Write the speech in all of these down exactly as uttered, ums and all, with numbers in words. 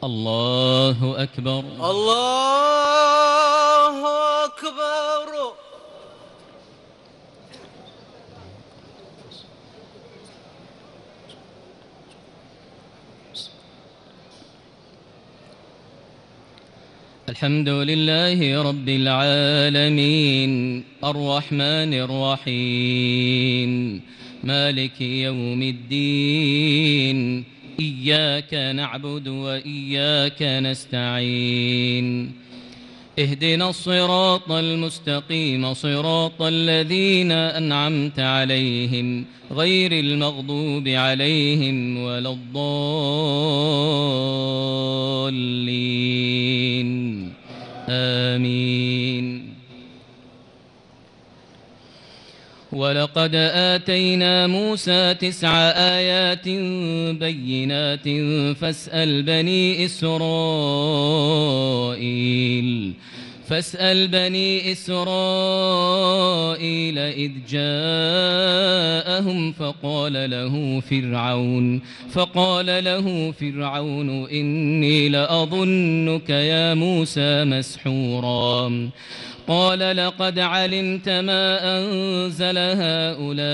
الله أكبر. الله أكبر. الحمد لله رب العالمين الرحمن الرحيم مالك يوم الدين إياك نعبد وإياك نستعين اهدنا الصراط المستقيم صراط الذين أنعمت عليهم غير المغضوب عليهم ولا الضالين آمين. ولقد آتينا موسى تسع آيات بينات فاسأل بني إسرائيل فاسأل بني إسرائيل إذ جاءهم فقال له فرعون فقال له فرعون إني لأظنك يا موسى مسحورا قال لقد علمت ما أنزل هؤلاء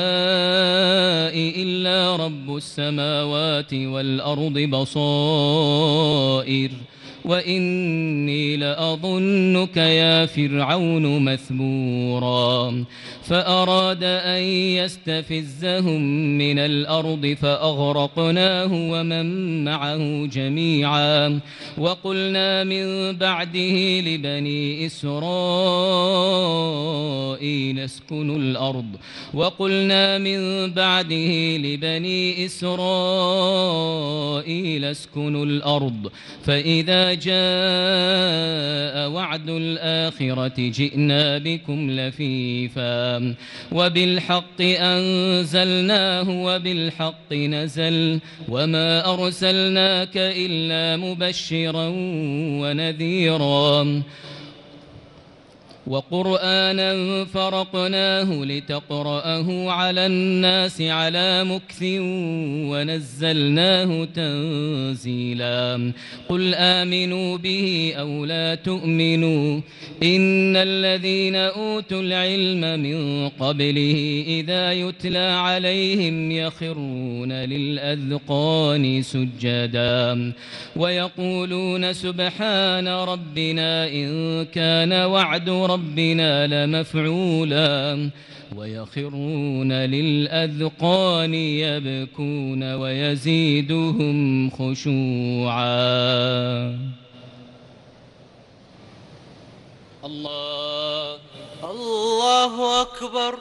إلا رب السماوات والأرض بصائر وإني لأظنك يا فرعون مثبورا فأراد أن يستفزهم من الأرض فأغرقناه ومن معه جميعا وقلنا من بعده لبني إسرائيل اسكنوا الأرض وقلنا من بعده لبني إسرائيل اسكنوا الأرض فإذا جاء وعد الآخرة جئنا بكم لفيفا وبالحق أنزلناه وبالحق نزل وما أرسلناك إلا مبشرا ونذيرا وقرآنا فرقناه لتقرأه على الناس على مكث ونزلناه تنزيلا قل آمنوا به أو لا تؤمنوا إن الذين أوتوا العلم من قبله إذا يتلى عليهم يخرون للأذقان سجدا ويقولون سبحان ربنا إن كان وعد ربنا ربنا لمفعولا ويخرون للأذقان يبكون ويزيدهم خشوعا. الله الله أكبر.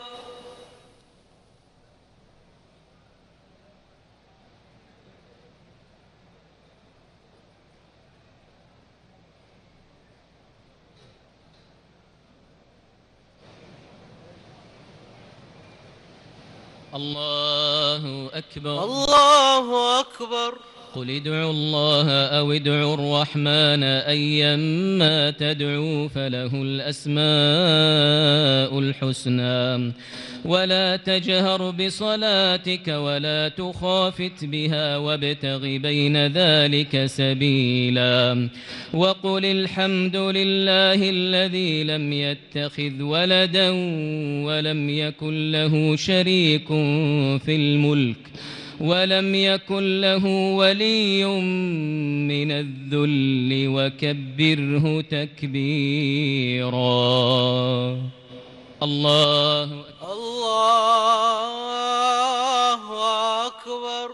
الله أكبر. الله أكبر. قل ادعوا الله أو ادعوا الرحمن أيما تدعوا فله الأسماء الحسنى ولا تجهر بصلاتك ولا تخافت بها وابتغ بين ذلك سبيلا وقل الحمد لله الذي لم يتخذ ولدا ولم يكن له شريك في الملك ولم يكن له ولي من الذل وكبره تكبيرا. الله الله أكبر.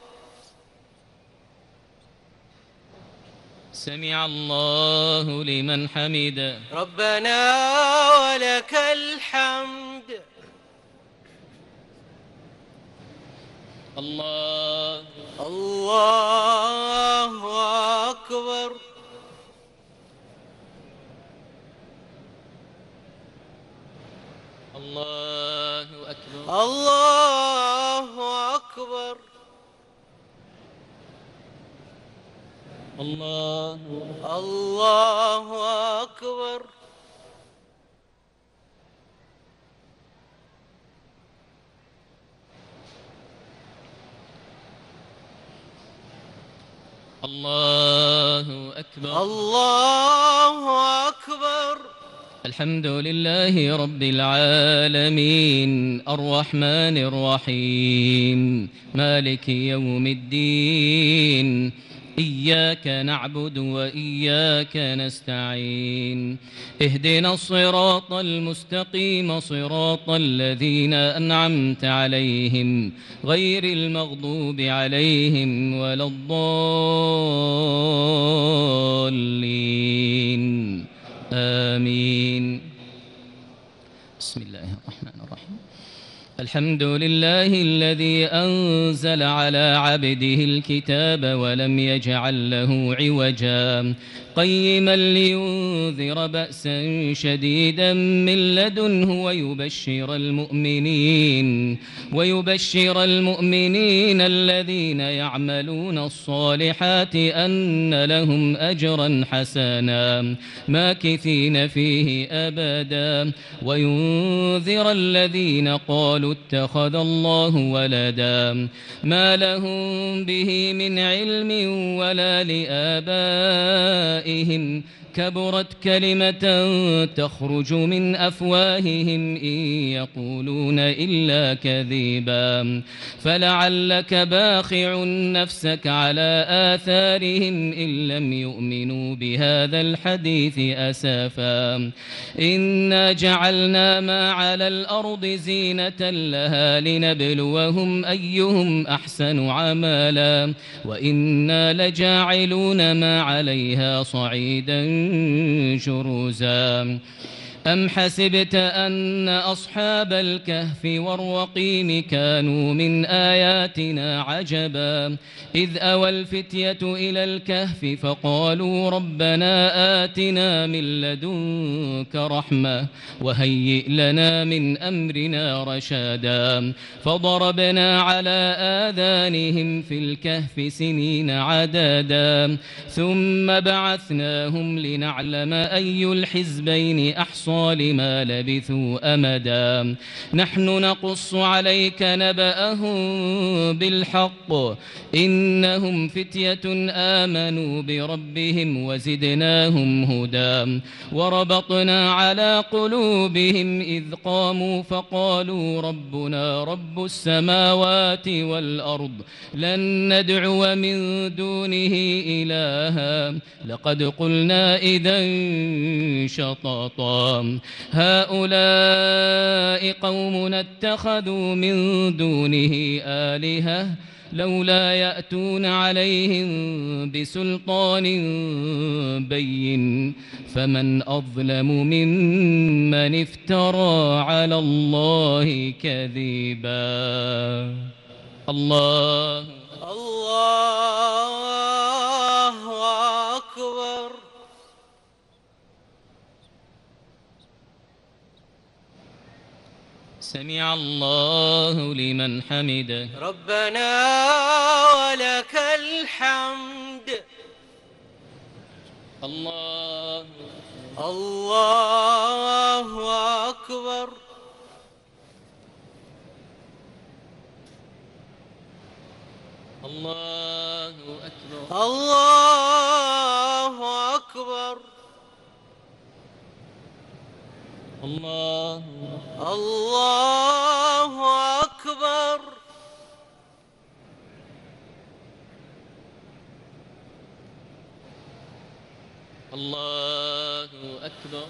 سمع الله لمن حمده ربنا ولك الحمد. الله الله أكبر. الله أكبر. الله أكبر. الله الله أكبر. الله أكبر. الله أكبر. الحمد لله رب العالمين الرحمن الرحيم مالك يوم الدين إياك نعبد وإياك نستعين اهدنا الصراط المستقيم صراط الذين أنعمت عليهم غير المغضوب عليهم ولا الضالين آمين. بسم الله الرحمن الرحيم. الحمد لله الذي أنزل على عبده الكتاب ولم يجعل له عوجا قيما لينذر بأسا شديدا من لدنه ويبشر المؤمنين ويبشر المؤمنين الذين يعملون الصالحات أن لهم أجرا حسنا ماكثين فيه أبدا وينذر الذين قالوا اتخذ الله ولدا ما لهم به من علم ولا لآبائهم كبرت كلمة تخرج من أفواههم إن يقولون إلا كذبا فلعلك باخع نفسك على آثارهم إن لم يؤمنوا بهذا الحديث أسافا إنا جعلنا ما على الأرض زينة لها لنبلوهم أيهم أحسن عملا وإنا لجاعلون ما عليها صعيدا شرزا أم حسبت أن أصحاب الكهف والرقيم كانوا من آياتنا عجبا إذ أوى الفتية إلى الكهف فقالوا ربنا آتنا من لدنك رحمة وهيئ لنا من أمرنا رشادا فضربنا على آذانهم في الكهف سنين عددا ثم بعثناهم لنعلم أي الحزبين أحصى لما لبثوا أمدا نحن نقص عليك نبأهم بالحق إنهم فتية آمنوا بربهم وزدناهم هدى وربطنا على قلوبهم إذ قاموا فقالوا ربنا رب السماوات والأرض لن ندعو من دونه إلها لقد قلنا إذا شططا هؤلاء قومنا اتخذوا من دونه آلهة لولا يأتون عليهم بسلطان بين فمن أظلم ممن افترى على الله كذبا. الله الله أكبر. سمع الله لمن حمده. ربنا ولك الحمد. الله الله أكبر. الله أكبر. الله أكبر. الله الله أكبر. الله أكبر.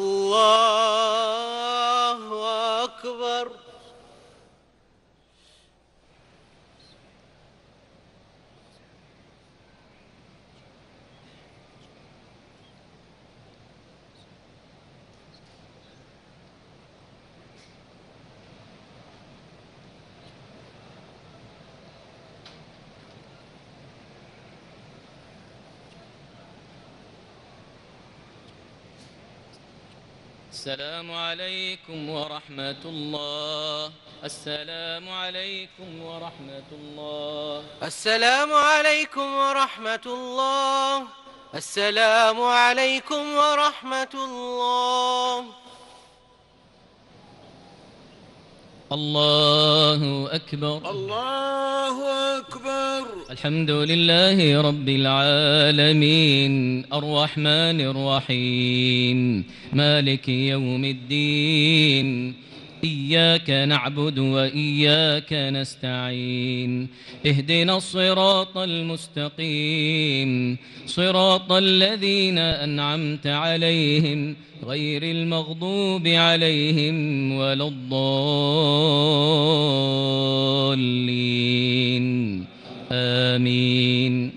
الله أكبر. السلام عليكم ورحمة الله. السلام عليكم ورحمة الله. السلام عليكم ورحمة الله. السلام عليكم ورحمة الله. الله أكبر. الله أكبر. الحمد لله رب العالمين الرحمن الرحيم مالك يوم الدين إياك نعبد وإياك نستعين اهدنا الصراط المستقيم صراط الذين أنعمت عليهم غير المغضوب عليهم ولا الضالين آمين.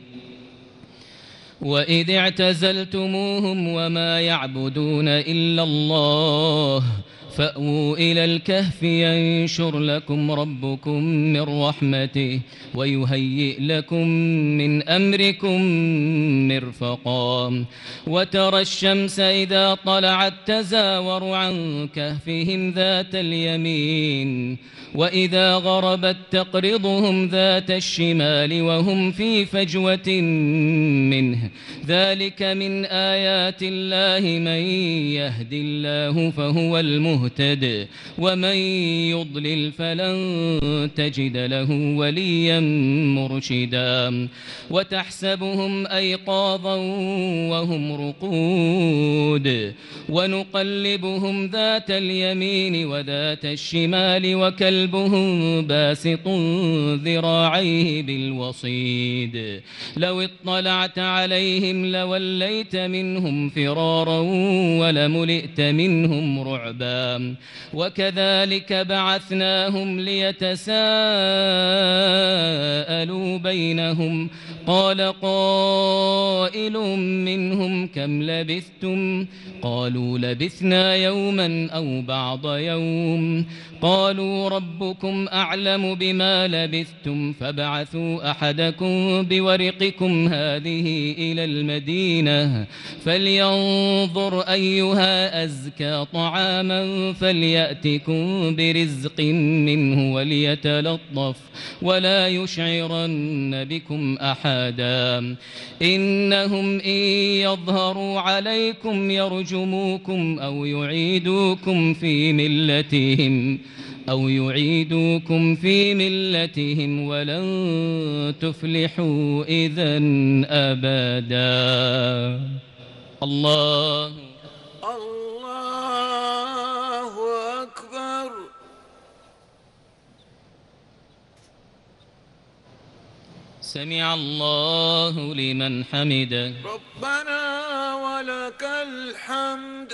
وإذ اعتزلتموهم وما يعبدون إلا الله فأووا إلى الكهف ينشر لكم ربكم من رحمته ويهيئ لكم من أمركم مرفقا. وترى الشمس إذا طلعت تزاور عن كهفهم ذات اليمين وإذا غربت تقرضهم ذات الشمال وهم في فجوة منه ذلك من آيات الله من يهد الله فهو المهتد ومن يضلل فلن تجد له وليا مرشدا. وتحسبهم أيقاظا وهم رقود ونقلبهم ذات اليمين وذات الشمال وكلبهم باسط ذراعيه بالوصيد لو اطلعت عليهم لوليت منهم فرارا ولملئت منهم رعبا. وكذلك بعثناهم ليتساءلوا بينهم قال قائل منهم كم لبثتم قالوا لبثنا يوما أو بعض يوم قالوا ربكم أعلم بما لبثتم فابعثوا أحدكم بورقكم هذه إلى المدينة فلينظر أيها أزكى طعاما فليأتكم برزق منه وليتلطف ولا يشعرن بكم أحدا إنهم إن يظهروا عليكم يرجموكم أو يعيدوكم في ملتهم أو يعيدوكم في ملتهم ولن تفلحوا إذن أبدا. الله الله أكبر. سمع الله لمن حمده. ربنا ولك الحمد.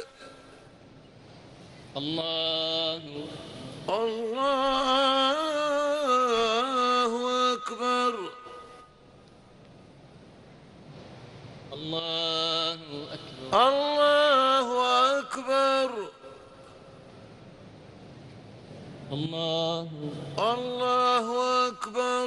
الله الله أكبر. الله أكبر. الله أكبر. الله الله أكبر.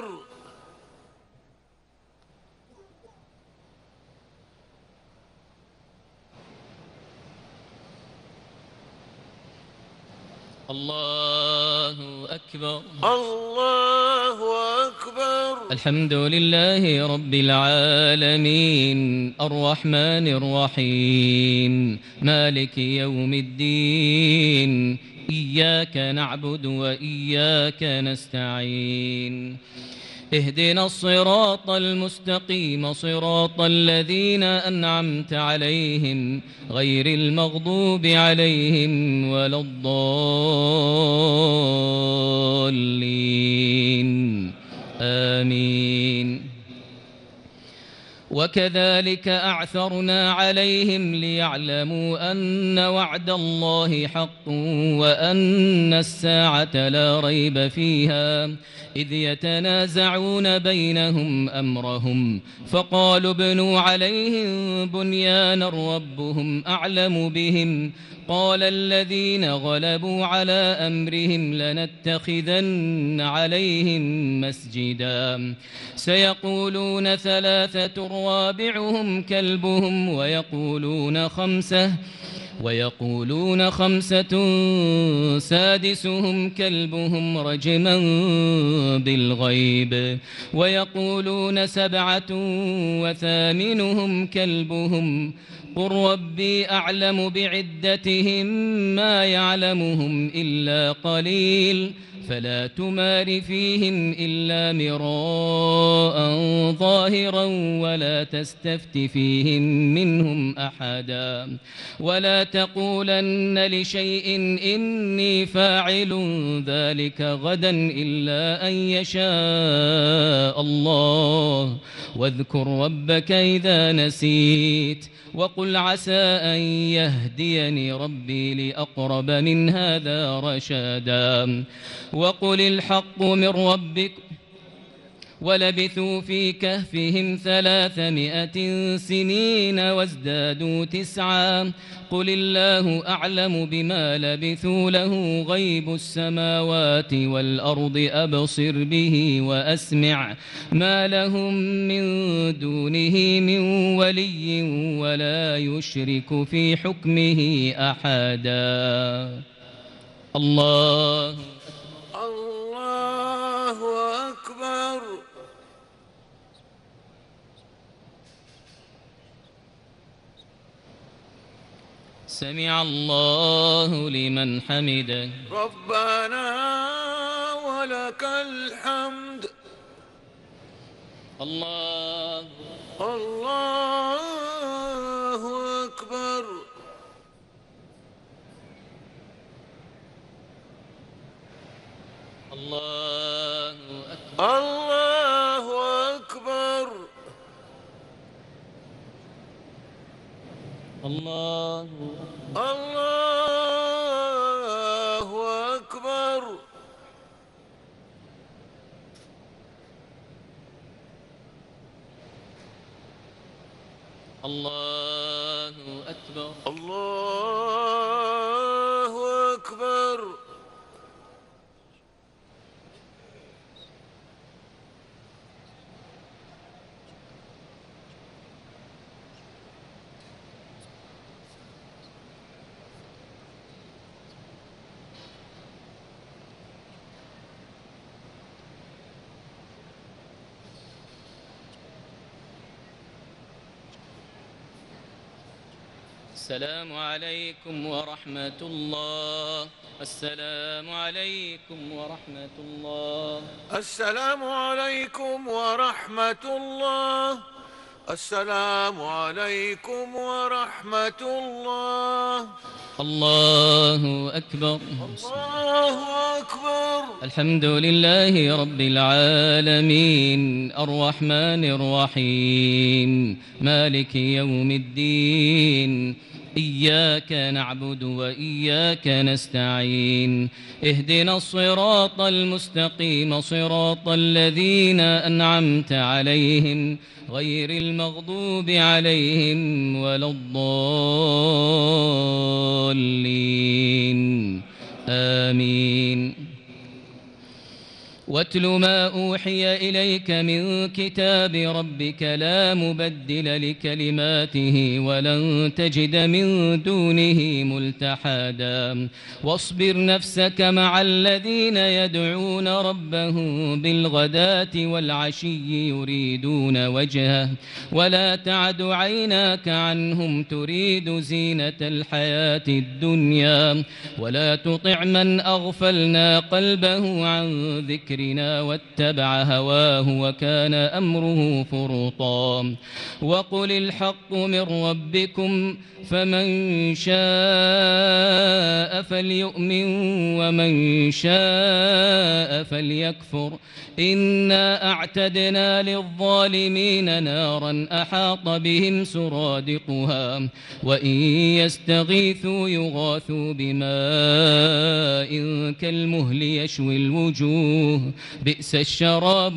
الله أكبر. الله أكبر. الحمد لله رب العالمين الرحمن الرحيم مالك يوم الدين إياك نعبد وإياك نستعين اهدنا الصراط المستقيم صراط الذين أنعمت عليهم غير المغضوب عليهم ولا الضالين آمين. وكذلك أعثرنا عليهم ليعلموا أن وعد الله حق وأن الساعة لا ريب فيها إذ يتنازعون بينهم أمرهم فقالوا ابنوا عليهم بنيانا ربهم أعلم بهم قال الذين غلبوا على أمرهم لنتخذن عليهم مسجدا سيقولون ثلاثة رابعهم كلبهم ويقولون خمسة ويقولون خمسة سادسهم كلبهم رجما بالغيب ويقولون سبعة وثامنهم كلبهم قل ربي أعلم بعدتهم ما يعلمهم إلا قليل فلا تمار فيهم إلا مراء ظاهرا ولا تستفت فيهم منهم أحدا ولا تقولن لشيء إني فاعل ذلك غدا إلا أن يشاء الله واذكر ربك إذا نسيت وقل عسى أن يهديني ربي لأقرب من هذا رشدا وقل الحق من ربكم ولبثوا في كهفهم ثلاثمائة سنين وازدادوا تسعا قل الله أعلم بما لبثوا له غيب السماوات والأرض أبصر به وأسمع ما لهم من دونه من ولي ولا يشرك في حكمه أحدا. الله الله أكبر. سمع الله لمن حمده. ربنا ولك الحمد. الله الله أكبر. الله أكبر. الله أكبر. الله الله أكبر. الله أكبر. الله أكبر. السلام عليكم ورحمة الله. السلام عليكم ورحمة الله. السلام عليكم ورحمة الله. السلام عليكم ورحمة الله. الله أكبر. الله أكبر. الحمد لله رب العالمين الرحمن الرحيم مالك يوم الدين إياك نعبد وإياك نستعين اهدنا الصراط المستقيم صراط الذين أنعمت عليهم غير المغضوب عليهم ولا الضالين آمين. واتل ما أوحي إليك من كتاب ربك لا مبدل لكلماته ولن تجد من دونه ملتحدا واصبر نفسك مع الذين يدعون ربهم بالغداة والعشي يريدون وجهه ولا تعد عيناك عنهم تريد زينة الحياة الدنيا ولا تطع من أغفلنا قلبه عن ذكر واتبع هواه وكان أمره فرطا وقل الحق من ربكم فمن شاء فليؤمن ومن شاء فليكفر إنا أعتدنا للظالمين نارا أحاط بهم سرادقها وإن يستغيثوا يغاثوا بماء كالمهل يشوي الوجوه بئس الشراب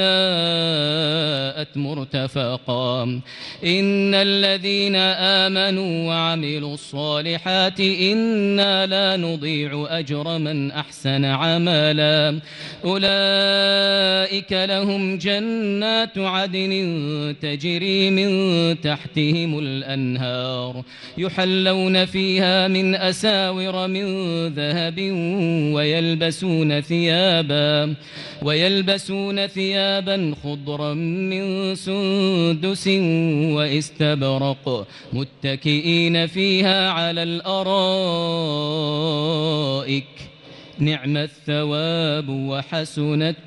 وساءت مرتفقا إن الذين آمنوا وعملوا الصالحات إنا لا نضيع أجر من أحسن عملا أولئك لهم جنات عدن تجري من تحتهم الأنهار يحلون فيها من أساور من ذهب ويلبسون ثيابا ويلبسون ثيابا خضرا من سندس واستبرق متكئين فيها على الأرائك نعم الثواب وحسنت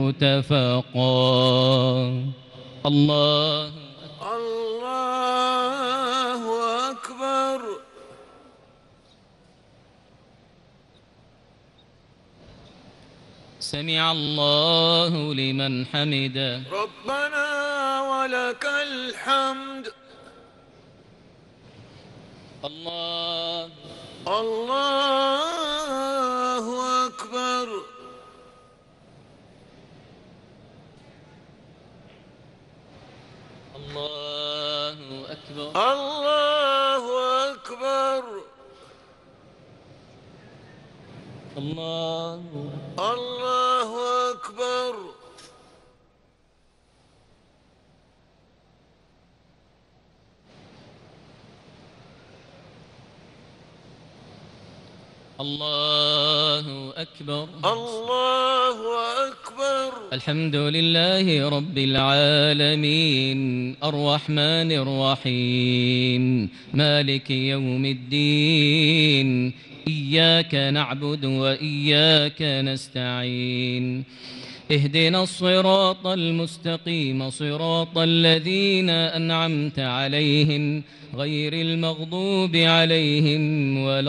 مرتفقا. الله الله أكبر. سمع الله لمن حمده. ربنا ولك الحمد. الله الله أكبر. الله أكبر. الله أكبر. الله الله أكبر. الله أكبر. الله أكبر. الحمد لله رب العالمين الرحمن الرحيم مالك يوم الدين إياك نعبد وإياك نستعين اهدنا الصراط المستقيم صراط الذين أنعمت عليهم غير المغضوب عليهم ولا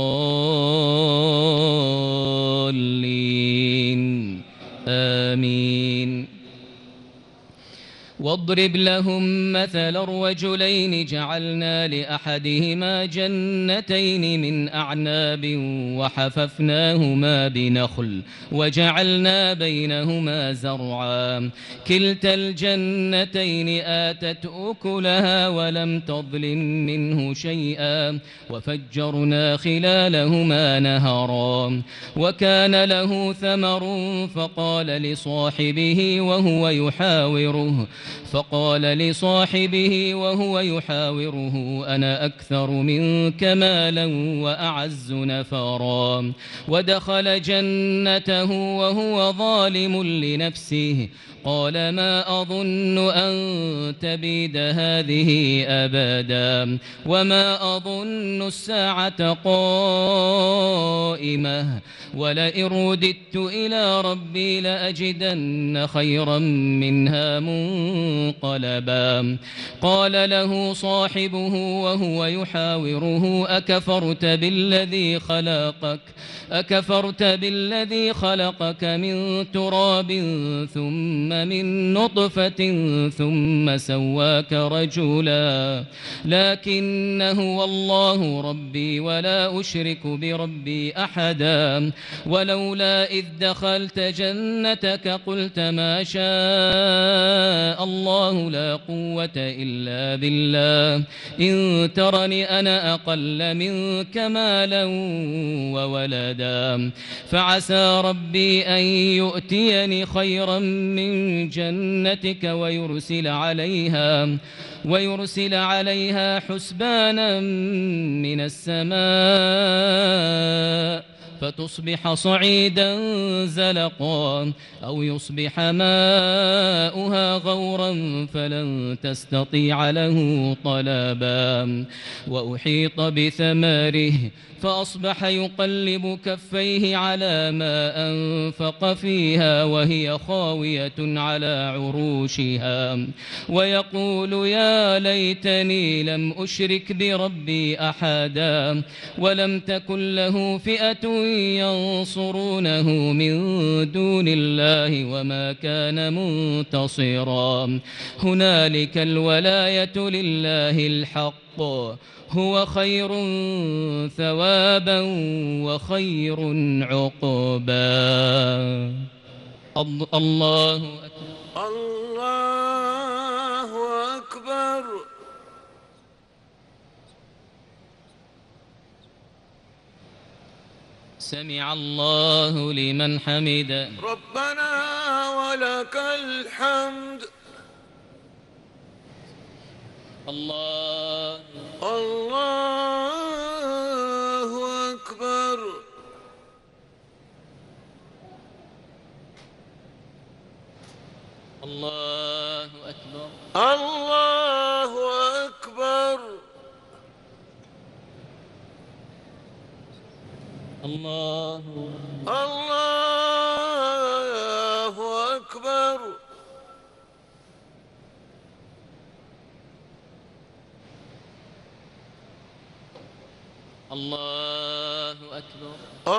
الضالين آمين. واضرب لهم مثل الرجلين جعلنا لأحدهما جنتين من أعناب وحففناهما بنخل وجعلنا بينهما زرعا كلتا الجنتين آتت أكلها ولم تظلم منه شيئا وفجرنا خلالهما نهرا وكان له ثمر فقال لصاحبه وهو يحاوره فقال لصاحبه وهو يحاوره أنا أكثر منك مالا وأعز نفرا ودخل جنته وهو ظالم لنفسه قال ما أظن أن تبيد هذه أبدا وما أظن الساعة قائمة ولئن رددت إلى ربي لأجدن خيرا منها منقلبا قال له صاحبه وهو يحاوره أكفرت بالذي خلقك أكفرت بالذي خلقك من تراب ثم من نطفة ثم سواك رجلا لكن هو الله ربي ولا أشرك بربي أحدا ولولا إذ دخلت جنتك قلت ما شاء الله لا قوة إلا بالله إن ترني أنا أقل منك مالا وولدا فعسى ربي أن يؤتيني خيرا من جنتك ويرسل عليها ويرسل عليها حسبانا من السماء فتصبح صعيدا زلقا أو يصبح ماؤها غورا فلن تستطيع له طلبا وأحيط بثمره فأصبح يقلب كفيه على ما أنفق فيها وهي خاوية على عروشها ويقول يا ليتني لم أشرك بربي أحدا ولم تكن له فئة ينصرونه من دون الله وما كان منتصرا هنالك الولاية لله الحق هو خير ثوابا وخير عقبا. الله أكبر. الله أكبر. سمع الله لمن حمده. ربنا ولك الحمد. الله الله أكبر. الله أكبر. الله أكبر. الله الله أكبر. الله أكبر.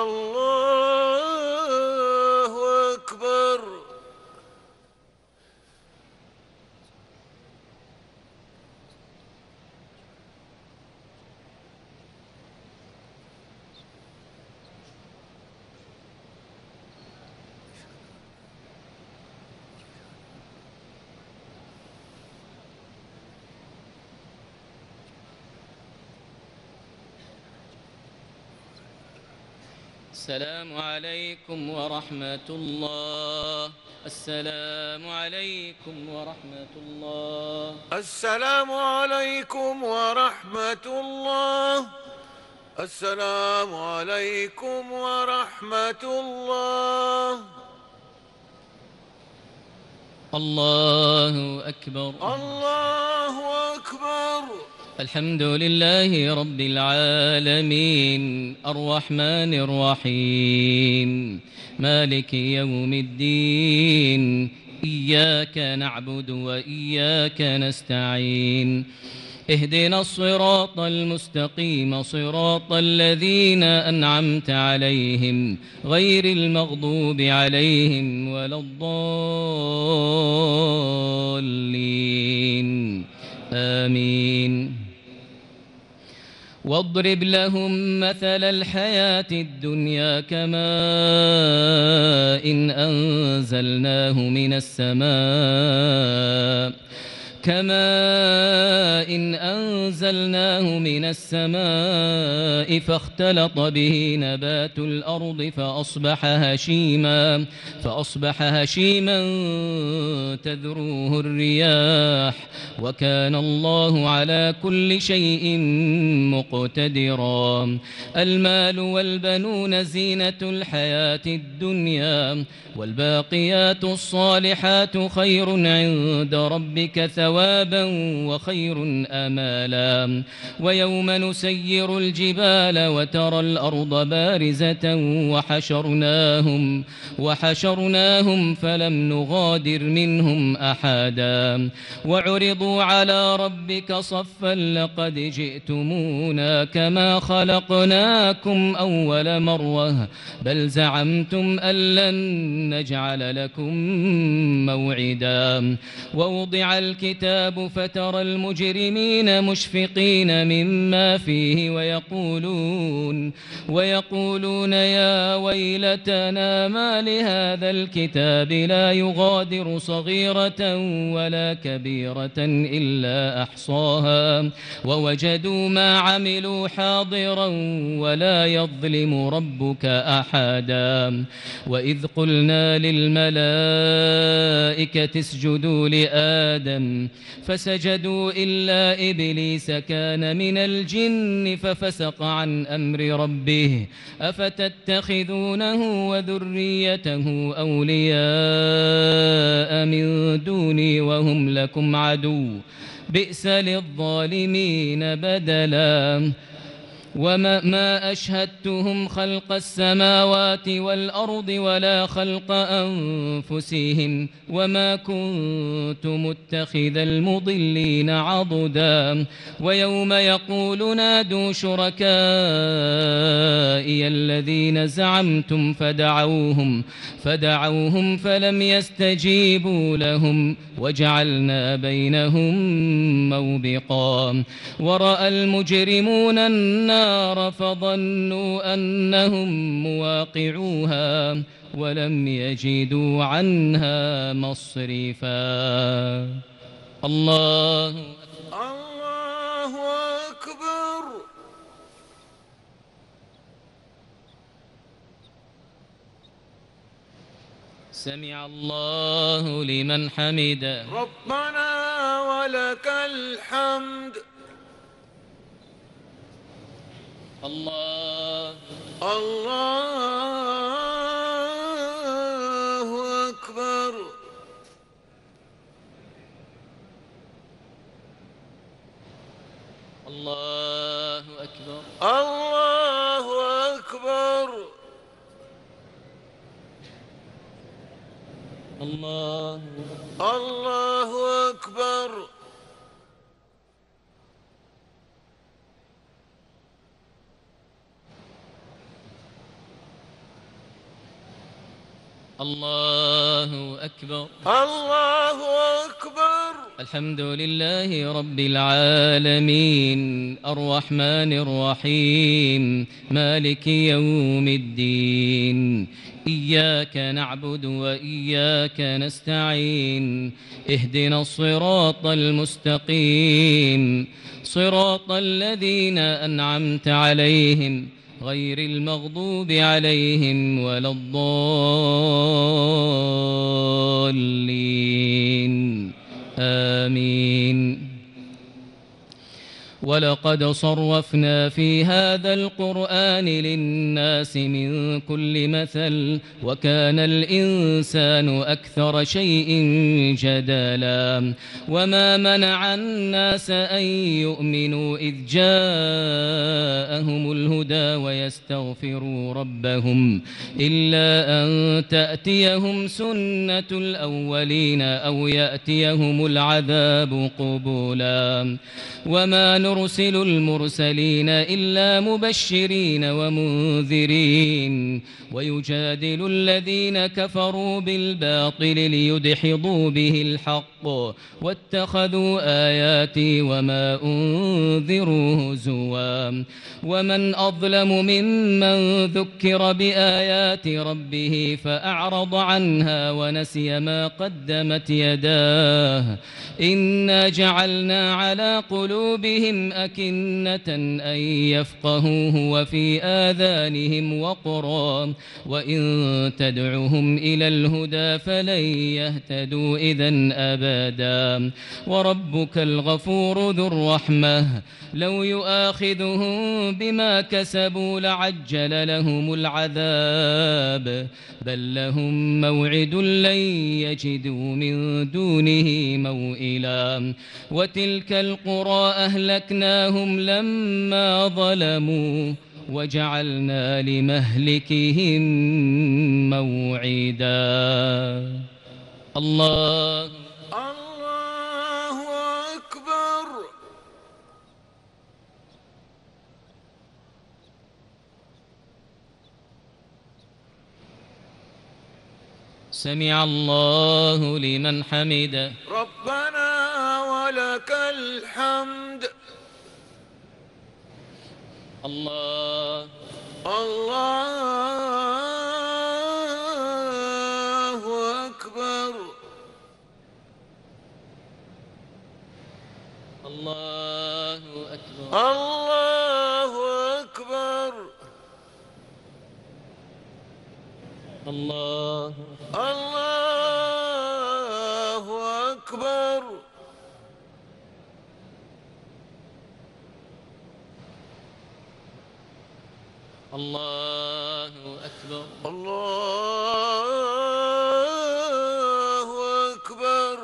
الله أكبر. السلام عليكم ورحمة الله. السلام عليكم ورحمة الله. السلام عليكم ورحمة الله. السلام عليكم ورحمة الله. الله أكبر. الله أكبر. الحمد لله رب العالمين الرحمن الرحيم مالك يوم الدين إياك نعبد وإياك نستعين اهدنا الصراط المستقيم صراط الذين أنعمت عليهم غير المغضوب عليهم ولا الضالين آمين. واضرب لهم مثل الحياة الدنيا كماء إن أنزلناه من السماء كماء إن أنزلناه من السماء فاختلط به نبات الأرض فأصبح هشيما فأصبح هشيما تذروه الرياح وكان الله على كل شيء مقتدرا. المال والبنون زينة الحياة الدنيا والباقيات الصالحات خير عند ربك ثوابا وخير آمالا. ويوم نسير الجبال وترى الأرض بارزة وحشرناهم وحشرناهم فلم نغادر منهم أحدا وعرضوا على ربك صفا لقد جئتمونا كما خلقناكم أول مرة بل زعمتم أن لن نجعل لكم موعدا. ووضع الكتاب فترى المجرمين مشفقين مما فيه ويقولون ويقولون يا ويلتنا ما لهذا الكتاب لا يغادر صغيرة ولا كبيرة إلا أحصاها ووجدوا ما عملوا حاضرا ولا يظلم ربك أحدا. وإذ قلنا للملائكة اسجدوا لآدم فسجدوا إلا إبليس كان من الجن ففسق عن أمر ربه أفتتخذونه وذريته أولياء من دوني وهم لكم عدو بئس للظالمين بدلا. وما ما أشهدتهم خلق السماوات والأرض ولا خلق أنفسهم وما كنت متخذ المضلين عضدا. ويوم يقول نادوا شركائي الذين زعمتم فدعوهم فدعوهم فلم يستجيبوا لهم وجعلنا بينهم موبقا. ورأى المجرمون النار فظنوا أنهم مواقعوها ولم يجدوا عنها مصرفا. الله الله أكبر. سمع الله لمن حمده. ربنا ولك الحمد. الله الله أكبر. الله أكبر. الله أكبر. الله الله أكبر. الله أكبر. الله أكبر. الحمد لله رب العالمين الرحمن الرحيم مالك يوم الدين إياك نعبد وإياك نستعين اهدنا الصراط المستقيم صراط الذين أنعمت عليهم غير المغضوب عليهم ولا الضالين آمين. ولقد صرفنا في هذا القرآن للناس من كل مثل وكان الإنسان أكثر شيء جدلا وما منع الناس أن يؤمنوا إذ جاءهم الهدى ويستغفروا ربهم إلا أن تأتيهم سنة الأولين أو يأتيهم العذاب قبلا وما نرسل المرسلين إلا مبشرين ومنذرين ويجادل الذين كفروا بالباطل ليدحضوا به الحق واتخذوا آياتي وما أنذروا هزوا ومن أظلم ممن ذكر بآيات ربه فأعرض عنها ونسي ما قدمت يداه إنا جعلنا على قلوبهم أكنة أن يفقهوه وفي آذانهم وقرا وإن تدعهم إلى الهدى فلن يهتدوا إذن أبدا وربك الغفور ذو الرحمة لو يؤاخذهم بما كسبوا لعجل لهم العذاب بل لهم موعد لن يجدوا من دونه موئلا وتلك القرى أهلكناهم لما ظلموا وجعلنا لمهلكهم موعدا. الله الله أكبر. سمع الله لمن حمده ربنا ولك الحمد. الله الله أكبر. الله أكبر. الله أكبر. الله الله أكبر. الله أكبر. الله أكبر.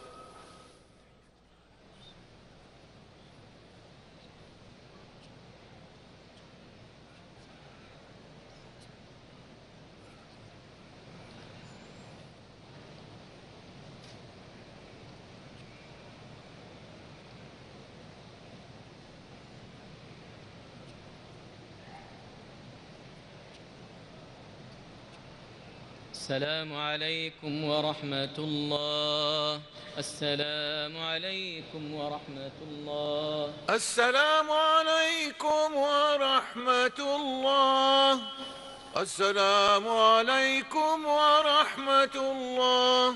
السلام عليكم ورحمة الله. السلام عليكم ورحمة الله. السلام عليكم ورحمة الله. السلام عليكم ورحمة الله.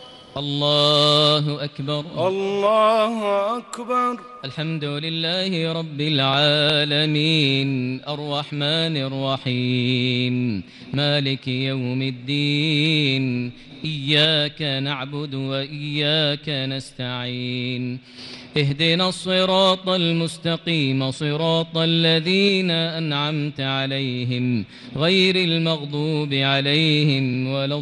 الله أكبر. الله أكبر. الحمد لله رب العالمين الرحمن الرحيم مالك يوم الدين إياك نعبد وإياك نستعين اهدنا الصراط المستقيم صراط الذين أنعمت عليهم غير المغضوب عليهم ولا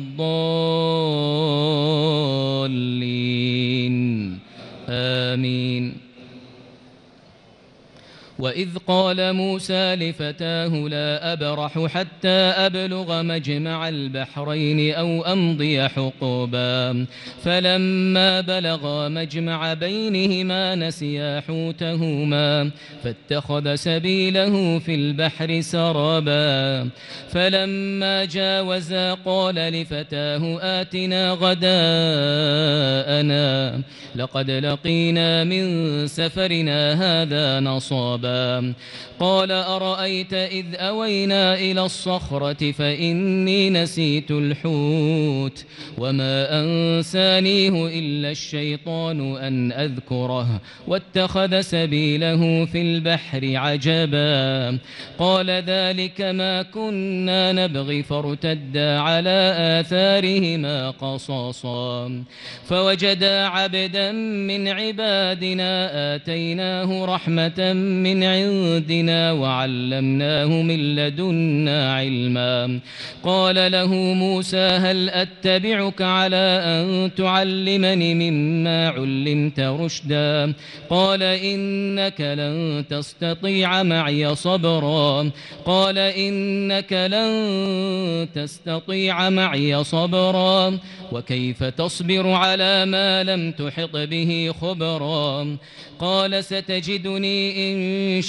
الضالين آمين. وإذ قال موسى لفتاه لا أبرح حتى أبلغ مجمع البحرين أو أمضي حقبا فلما بلغا مجمع بينهما نسيا حوتهما فاتخذ سبيله في البحر سربا فلما جاوزا قال لفتاه آتنا غداءنا لقد لقينا من سفرنا هذا نصابا قال أرأيت إذ أوينا إلى الصخرة فإني نسيت الحوت وما أنسانيه إلا الشيطان أن أذكره واتخذ سبيله في البحر عجبا قال ذلك ما كنا نبغي فارتدا على آثارهما قصصا فوجدا عبدا من عبادنا آتيناه رحمة من عندنا وعلمناه من لدنا علما قال له موسى هل أتبعك على أن تعلمني مما علمت رشدا قال إنك لن تستطيع معي صبرا قال إنك لن تستطيع معي صبرا وكيف تصبر على ما لم تحط به خبرا قال ستجدني إن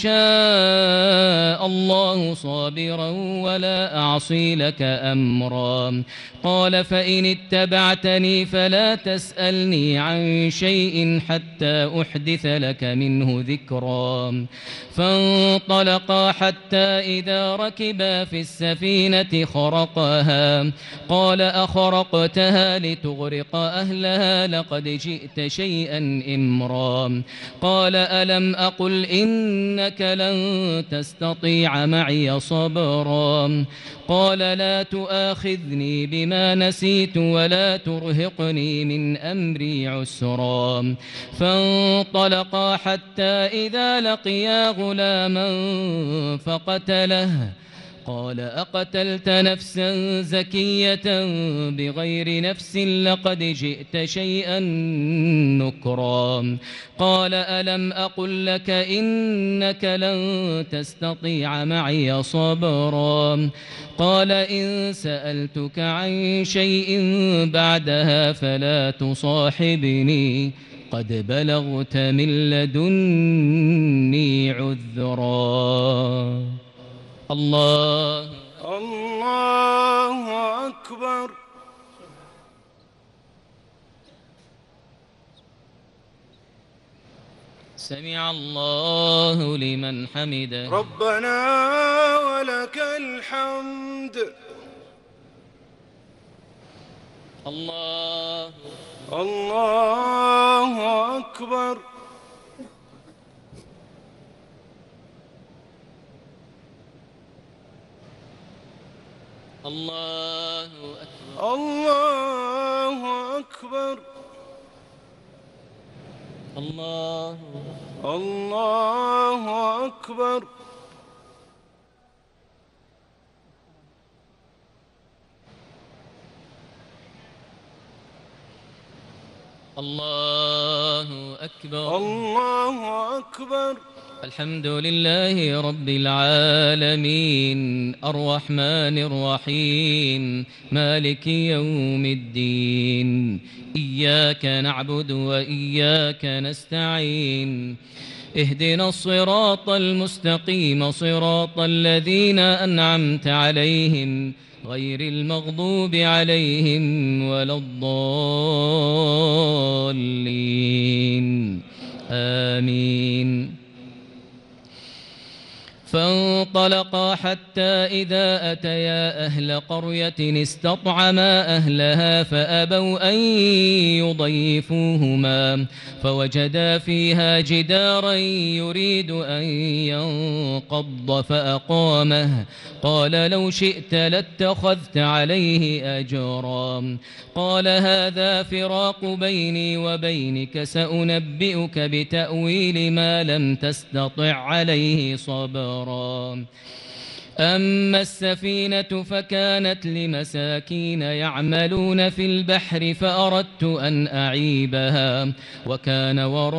شاء الله صابرا ولا أعصي لك أمرا قال فإن اتبعتني فلا تسألني عن شيء حتى أحدث لك منه ذكرا فانطلقا حتى إذا ركبا في السفينة خرقها قال أخرقتها لتغرق أهلها لقد جئت شيئا إمرا قال ألم أقل إنك لن تستطيع معي صبرا قال لا تؤاخذني بما نسيت ولا ترهقني من أمري عسرا فانطلقا حتى إذا لقيا غلاما فقتله قال أقتلت نفسا زكية بغير نفس لقد جئت شيئا نكرا قال ألم أقل لك إنك لن تستطيع معي صبرا قال إن سألتك عن شيء بعدها فلا تصاحبني قد بلغت من لدني عذرا الله الله أكبر سمع الله لمن حمده ربنا ولك الحمد الله الله أكبر الله أكبر الله أكبر الله الله أكبر الله أكبر الله أكبر الحمد لله رب العالمين الرحمن الرحيم مالك يوم الدين إياك نعبد وإياك نستعين اهدنا الصراط المستقيم صراط الذين أنعمت عليهم غير المغضوب عليهم ولا الضالين آمين فانطلقا حتى إذا أتيا أهل قرية استطعما أهلها فأبوا أن يضيفوهما فوجدا فيها جدارا يريد أن ينقض فأقامه قال لو شئت لاتخذت عليه أجرا قال هذا فراق بيني وبينك سأنبئك بتأويل ما لم تستطع عليه صبرا أما السفينة فكانت لمساكين يعملون في البحر فأردت أن أعيبها وكان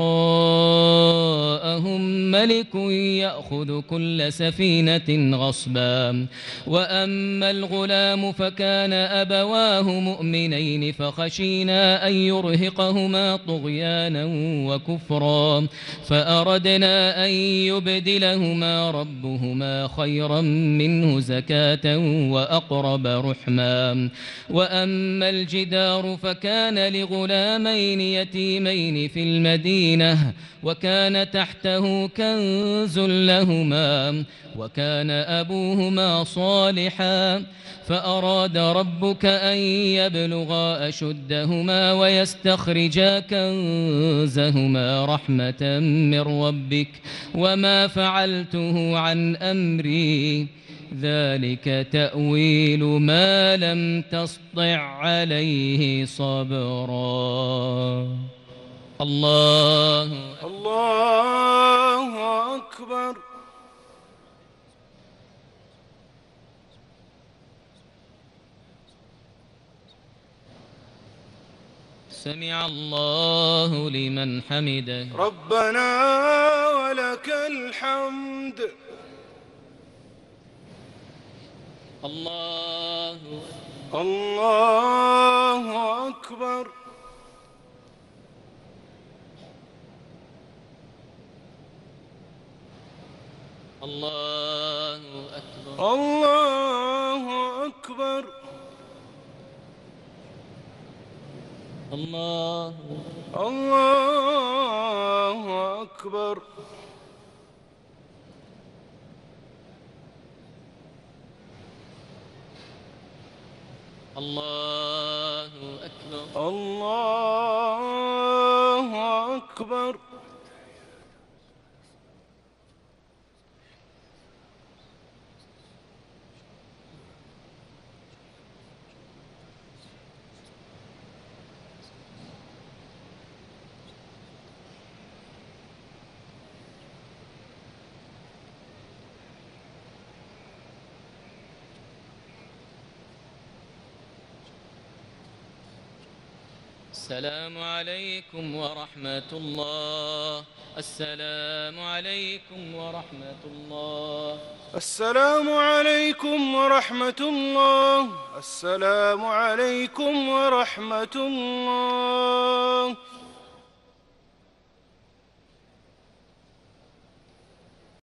وراءهم ملك يأخذ كل سفينة غصبا. وأما الغلام فكان أبواه مؤمنين فخشينا أن يرهقهما طغيانا وكفرا فأردنا أن يبدلهما ربهما خيرا منه زكاة وأقرب رحما. وأما الجدار فكان لغلامين يتيمين في المدينة وكان تحته كنز لهما وكان أبوهما صالحا فأراد ربك أن يبلغا أشدهما ويستخرجا كنزهما رحمة من ربك وما فعلته عن أمري ذلك تأويل ما لم تسطع عليه صبرا. الله الله أكبر. سمع الله لمن حمده. ربنا ولك الحمد. الله الله أكبر. الله أكبر. الله أكبر. الله الله أكبر. الله أكبر. الله أكبر. السلام عليكم ورحمة الله. السلام عليكم ورحمة الله. السلام عليكم ورحمة الله. السلام عليكم ورحمة الله.